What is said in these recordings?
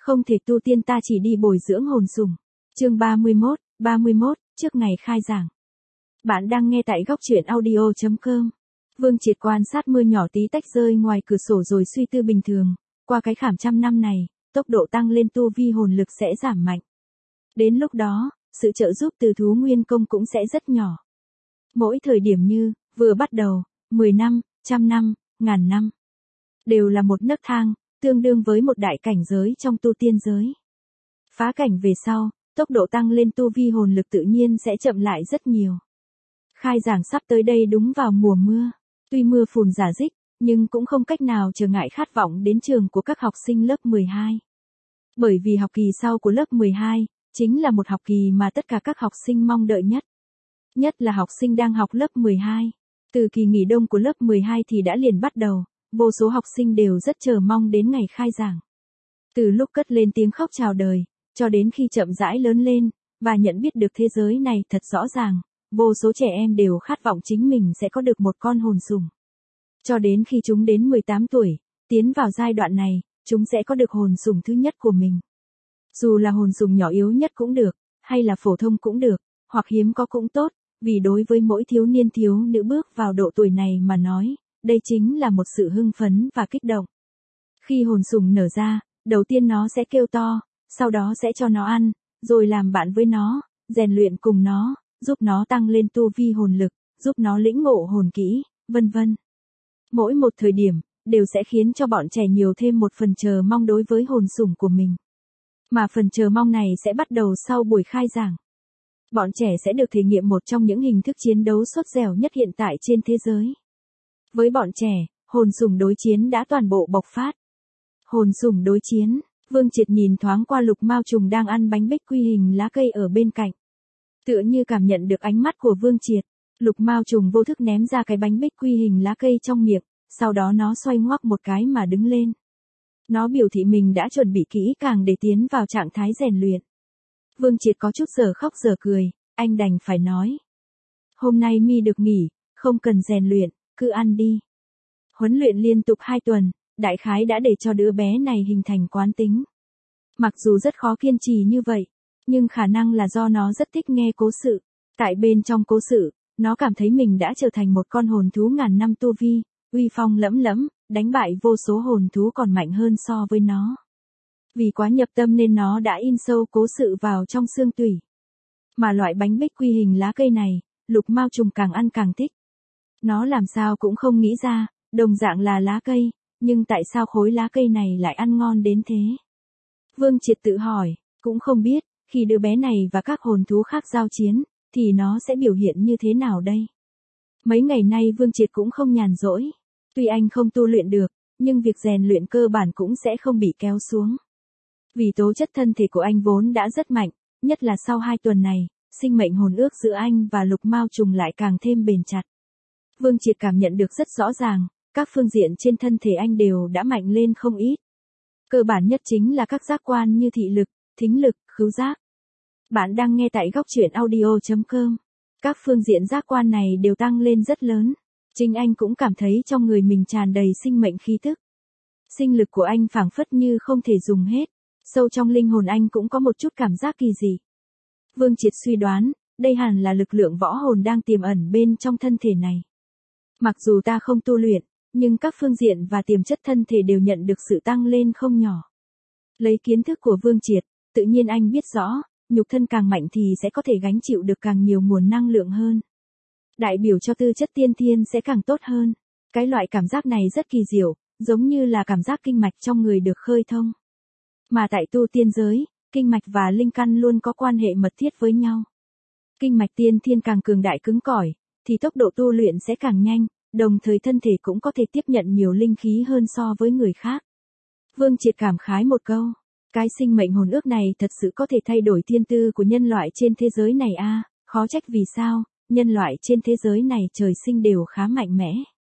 Không thể tu tiên ta chỉ đi bồi dưỡng hồn sủng. Chương 31, trước ngày khai giảng. Bạn đang nghe tại góc truyện audio.com. Vương Triệt quan sát mưa nhỏ tí tách rơi ngoài cửa sổ rồi suy tư bình thường, qua cái khảm trăm năm này, tốc độ tăng lên tu vi hồn lực sẽ giảm mạnh. Đến lúc đó, sự trợ giúp từ thú nguyên công cũng sẽ rất nhỏ. Mỗi thời điểm như, vừa bắt đầu, 10 năm, 100 năm, 1000 năm, đều là một nấc thang, tương đương với một đại cảnh giới trong tu tiên giới. Phá cảnh về sau, tốc độ tăng lên tu vi hồn lực tự nhiên sẽ chậm lại rất nhiều. Khai giảng sắp tới đây đúng vào mùa mưa, tuy mưa phùn rả rích, nhưng cũng không cách nào trở ngại khát vọng đến trường của các học sinh lớp 12. Bởi vì học kỳ sau của lớp 12, chính là một học kỳ mà tất cả các học sinh mong đợi nhất. Nhất là học sinh đang học lớp 12. Từ kỳ nghỉ đông của lớp 12 thì đã liền bắt đầu, vô số học sinh đều rất chờ mong đến ngày khai giảng. Từ lúc cất lên tiếng khóc chào đời, cho đến khi chậm rãi lớn lên, và nhận biết được thế giới này thật rõ ràng, vô số trẻ em đều khát vọng chính mình sẽ có được một con hồn sủng. Cho đến khi chúng đến 18 tuổi, tiến vào giai đoạn này, chúng sẽ có được hồn sủng thứ nhất của mình. Dù là hồn sủng nhỏ yếu nhất cũng được, hay là phổ thông cũng được, hoặc hiếm có cũng tốt, vì đối với mỗi thiếu niên thiếu nữ bước vào độ tuổi này mà nói, đây chính là một sự hưng phấn và kích động. Khi hồn sủng nở ra, đầu tiên nó sẽ kêu to, sau đó sẽ cho nó ăn, rồi làm bạn với nó, rèn luyện cùng nó, giúp nó tăng lên tu vi hồn lực, giúp nó lĩnh ngộ hồn kỹ, vân vân. Mỗi một thời điểm, đều sẽ khiến cho bọn trẻ nhiều thêm một phần chờ mong đối với hồn sủng của mình. Mà phần chờ mong này sẽ bắt đầu sau buổi khai giảng. Bọn trẻ sẽ được thể nghiệm một trong những hình thức chiến đấu sốt dẻo nhất hiện tại trên thế giới. Với bọn trẻ, hồn sủng đối chiến đã toàn bộ bộc phát. Hồn sủng đối chiến, Vương Triệt nhìn thoáng qua Lục Mao Trùng đang ăn bánh bích quy hình lá cây ở bên cạnh. Tựa như cảm nhận được ánh mắt của Vương Triệt, Lục Mao Trùng vô thức ném ra cái bánh bích quy hình lá cây trong miệng, sau đó nó xoay ngoắc một cái mà đứng lên. Nó biểu thị mình đã chuẩn bị kỹ càng để tiến vào trạng thái rèn luyện. Vương Triệt có chút giờ khóc giờ cười, anh đành phải nói. Hôm nay mi được nghỉ, không cần rèn luyện, cứ ăn đi. Huấn luyện liên tục 2 tuần, đại khái đã để cho đứa bé này hình thành quán tính. Mặc dù rất khó kiên trì như vậy, nhưng khả năng là do nó rất thích nghe cố sự. Tại bên trong cố sự, nó cảm thấy mình đã trở thành một con hồn thú ngàn năm tu vi, uy phong lẫm lẫm, đánh bại vô số hồn thú còn mạnh hơn so với nó. Vì quá nhập tâm nên nó đã in sâu cố sự vào trong xương tủy. Mà loại bánh bích quy hình lá cây này, Lục Mao Trùng càng ăn càng thích. Nó làm sao cũng không nghĩ ra, đồng dạng là lá cây, nhưng tại sao khối lá cây này lại ăn ngon đến thế? Vương Triệt tự hỏi, cũng không biết, khi đứa bé này và các hồn thú khác giao chiến, thì nó sẽ biểu hiện như thế nào đây? Mấy ngày nay Vương Triệt cũng không nhàn rỗi. Tuy anh không tu luyện được, nhưng việc rèn luyện cơ bản cũng sẽ không bị kéo xuống. Vì tố chất thân thể của anh vốn đã rất mạnh, nhất là sau 2 tuần này, sinh mệnh hồn ước giữa anh và Lục Mao Trùng lại càng thêm bền chặt. Vương Triệt cảm nhận được rất rõ ràng, các phương diện trên thân thể anh đều đã mạnh lên không ít. Cơ bản nhất chính là các giác quan như thị lực, thính lực, khứu giác. Bạn đang nghe tại góc truyện audio.com. Các phương diện giác quan này đều tăng lên rất lớn. Chính anh cũng cảm thấy trong người mình tràn đầy sinh mệnh khí tức. Sinh lực của anh phảng phất như không thể dùng hết. Sâu trong linh hồn anh cũng có một chút cảm giác kỳ dị. Vương Triệt suy đoán, đây hẳn là lực lượng võ hồn đang tiềm ẩn bên trong thân thể này. Mặc dù ta không tu luyện, nhưng các phương diện và tiềm chất thân thể đều nhận được sự tăng lên không nhỏ. Lấy kiến thức của Vương Triệt, tự nhiên anh biết rõ, nhục thân càng mạnh thì sẽ có thể gánh chịu được càng nhiều nguồn năng lượng hơn. Đại biểu cho tư chất tiên thiên sẽ càng tốt hơn. Cái loại cảm giác này rất kỳ diệu, giống như là cảm giác kinh mạch trong người được khơi thông. Mà tại tu tiên giới, kinh mạch và linh căn luôn có quan hệ mật thiết với nhau. Kinh mạch tiên thiên càng cường đại cứng cỏi, thì tốc độ tu luyện sẽ càng nhanh, đồng thời thân thể cũng có thể tiếp nhận nhiều linh khí hơn so với người khác. Vương Triệt cảm khái một câu, cái sinh mệnh hồn ước này thật sự có thể thay đổi thiên tư của nhân loại trên thế giới này a, khó trách vì sao, nhân loại trên thế giới này trời sinh đều khá mạnh mẽ.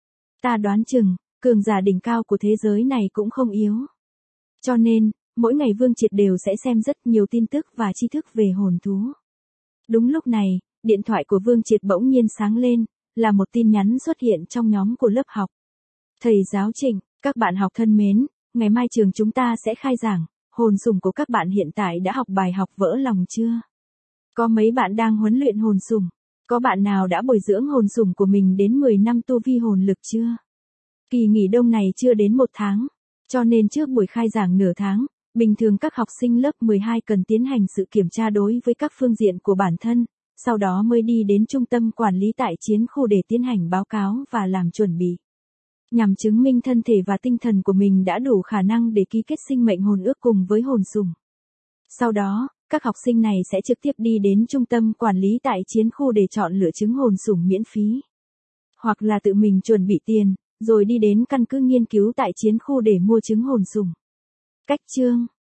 Ta đoán chừng, cường giả đỉnh cao của thế giới này cũng không yếu. Cho nên, mỗi ngày Vương Triệt đều sẽ xem rất nhiều tin tức và tri thức về hồn thú. Đúng lúc này, điện thoại của Vương Triệt bỗng nhiên sáng lên, là một tin nhắn xuất hiện trong nhóm của lớp học. Thầy giáo Trịnh, các bạn học thân mến, ngày mai trường chúng ta sẽ khai giảng, hồn sủng của các bạn hiện tại đã học bài học vỡ lòng chưa? Có mấy bạn đang huấn luyện hồn sủng? Có bạn nào đã bồi dưỡng hồn sủng của mình đến 10 năm tu vi hồn lực chưa? Kỳ nghỉ đông này chưa đến 1 tháng, cho nên trước buổi khai giảng nửa tháng, bình thường các học sinh lớp 12 cần tiến hành sự kiểm tra đối với các phương diện của bản thân, sau đó mới đi đến trung tâm quản lý tại chiến khu để tiến hành báo cáo và làm chuẩn bị. Nhằm chứng minh thân thể và tinh thần của mình đã đủ khả năng để ký kết sinh mệnh hồn ước cùng với hồn sủng. Sau đó, các học sinh này sẽ trực tiếp đi đến trung tâm quản lý tại chiến khu để chọn lựa trứng hồn sủng miễn phí. Hoặc là tự mình chuẩn bị tiền, rồi đi đến căn cứ nghiên cứu tại chiến khu để mua trứng hồn sủng. Cách chương